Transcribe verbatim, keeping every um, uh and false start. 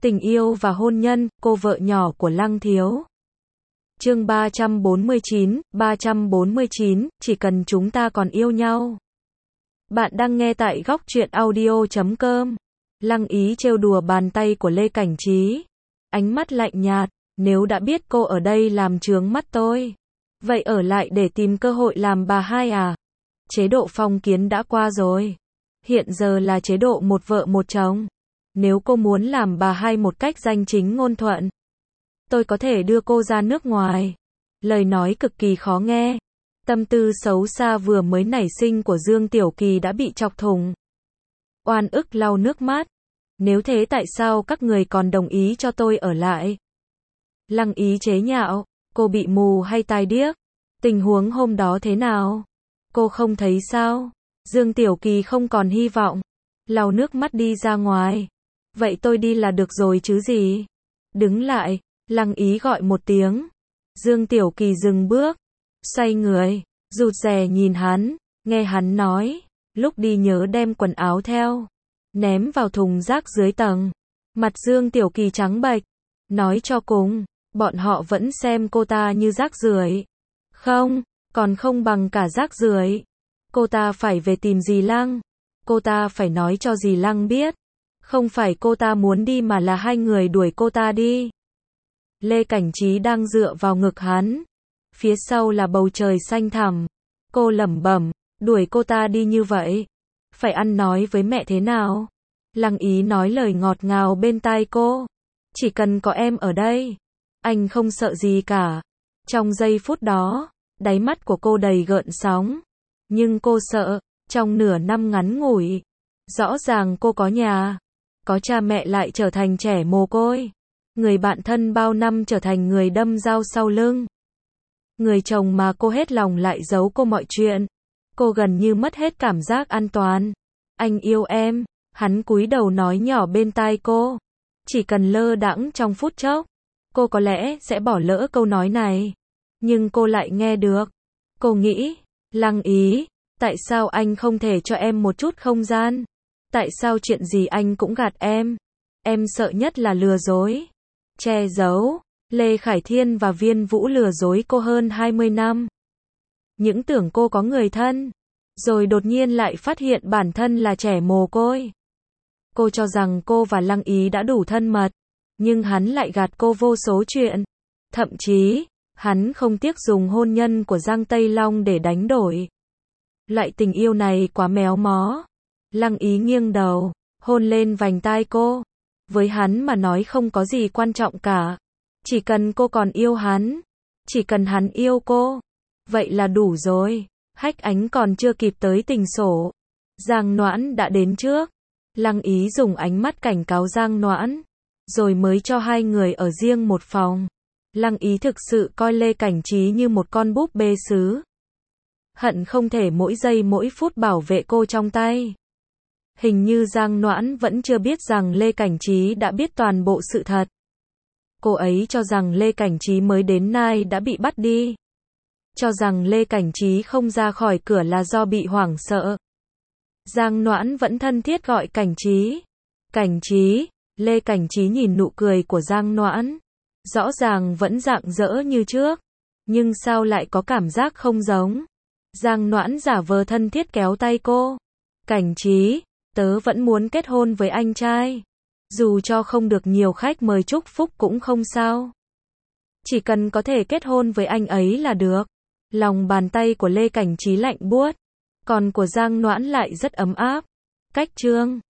Tình yêu và hôn nhân, cô vợ nhỏ của Lăng Thiếu. Chương ba trăm bốn mươi chín, ba trăm bốn mươi chín, chỉ cần chúng ta còn yêu nhau. Bạn đang nghe tại góc truyện audio chấm com. Lăng Ý trêu đùa bàn tay của Lê Cảnh Trí. Ánh mắt lạnh nhạt, nếu đã biết cô ở đây làm chướng mắt tôi, vậy ở lại để tìm cơ hội làm bà hai à? Chế độ phong kiến đã qua rồi. Hiện giờ là chế độ một vợ một chồng. Nếu cô muốn làm bà hai một cách danh chính ngôn thuận, tôi có thể đưa cô ra nước ngoài. Lời nói cực kỳ khó nghe. Tâm tư xấu xa vừa mới nảy sinh của Dương Tiểu Kỳ đã bị chọc thủng. Oan ức lau nước mắt. Nếu thế tại sao các người còn đồng ý cho tôi ở lại? Lăng Ý chế nhạo, cô bị mù hay tai điếc? Tình huống hôm đó thế nào? Cô không thấy sao? Dương Tiểu Kỳ không còn hy vọng. Lau nước mắt đi ra ngoài. Vậy tôi đi là được rồi chứ gì? Đứng lại, Lăng Ý gọi một tiếng. Dương Tiểu Kỳ dừng bước, xoay người, rụt rè nhìn hắn, nghe hắn nói, lúc đi nhớ đem quần áo theo, ném vào thùng rác dưới tầng. Mặt Dương Tiểu Kỳ trắng bệch, nói cho cùng, bọn họ vẫn xem cô ta như rác rưởi. Không, còn không bằng cả rác rưởi. Cô ta phải về tìm dì Lăng. Cô ta phải nói cho dì Lăng biết. Không phải cô ta muốn đi mà là hai người đuổi cô ta đi. Lê Cảnh Trí đang dựa vào ngực hắn. Phía sau là bầu trời xanh thẳm. Cô lẩm bẩm, đuổi cô ta đi như vậy. Phải ăn nói với mẹ thế nào? Lăng Ý nói lời ngọt ngào bên tai cô. Chỉ cần có em ở đây, anh không sợ gì cả. Trong giây phút đó, đáy mắt của cô đầy gợn sóng. Nhưng cô sợ, trong nửa năm ngắn ngủi, rõ ràng cô có nhà, có cha mẹ lại trở thành trẻ mồ côi. Người bạn thân bao năm trở thành người đâm dao sau lưng. Người chồng mà cô hết lòng lại giấu cô mọi chuyện. Cô gần như mất hết cảm giác an toàn. Anh yêu em, hắn cúi đầu nói nhỏ bên tai cô. Chỉ cần lơ đãng trong phút chốc, cô có lẽ sẽ bỏ lỡ câu nói này. Nhưng cô lại nghe được. Cô nghĩ, Lăng Ý, tại sao anh không thể cho em một chút không gian? Tại sao chuyện gì anh cũng gạt em? Em sợ nhất là lừa dối, che giấu. Lê Khải Thiên và Viên Vũ lừa dối cô hơn hai mươi năm. Những tưởng cô có người thân, rồi đột nhiên lại phát hiện bản thân là trẻ mồ côi. Cô cho rằng cô và Lăng Ý đã đủ thân mật, nhưng hắn lại gạt cô vô số chuyện. Thậm chí, hắn không tiếc dùng hôn nhân của Giang Tây Long để đánh đổi. Loại tình yêu này quá méo mó. Lăng Ý nghiêng đầu, hôn lên vành tai cô. Với hắn mà nói không có gì quan trọng cả. Chỉ cần cô còn yêu hắn, chỉ cần hắn yêu cô, vậy là đủ rồi. Hách Ánh còn chưa kịp tới tình sổ, Giang Noãn đã đến trước. Lăng Ý dùng ánh mắt cảnh cáo Giang Noãn, rồi mới cho hai người ở riêng một phòng. Lăng Ý thực sự coi Lê Cảnh Trí như một con búp bê sứ. Hận không thể mỗi giây mỗi phút bảo vệ cô trong tay. Hình như Giang Noãn vẫn chưa biết rằng Lê Cảnh Trí đã biết toàn bộ sự thật. Cô ấy cho rằng Lê Cảnh Trí mới đến nay đã bị bắt đi. Cho rằng Lê Cảnh Trí không ra khỏi cửa là do bị hoảng sợ. Giang Noãn vẫn thân thiết gọi Cảnh Trí. Cảnh Trí, Lê Cảnh Trí nhìn nụ cười của Giang Noãn. Rõ ràng vẫn rạng rỡ như trước. Nhưng sao lại có cảm giác không giống? Giang Noãn giả vờ thân thiết kéo tay cô. Cảnh Trí, tớ vẫn muốn kết hôn với anh trai. Dù cho không được nhiều khách mời chúc phúc cũng không sao. Chỉ cần có thể kết hôn với anh ấy là được. Lòng bàn tay của Lê Cảnh Trí lạnh buốt. Còn của Giang Noãn lại rất ấm áp. Cách chương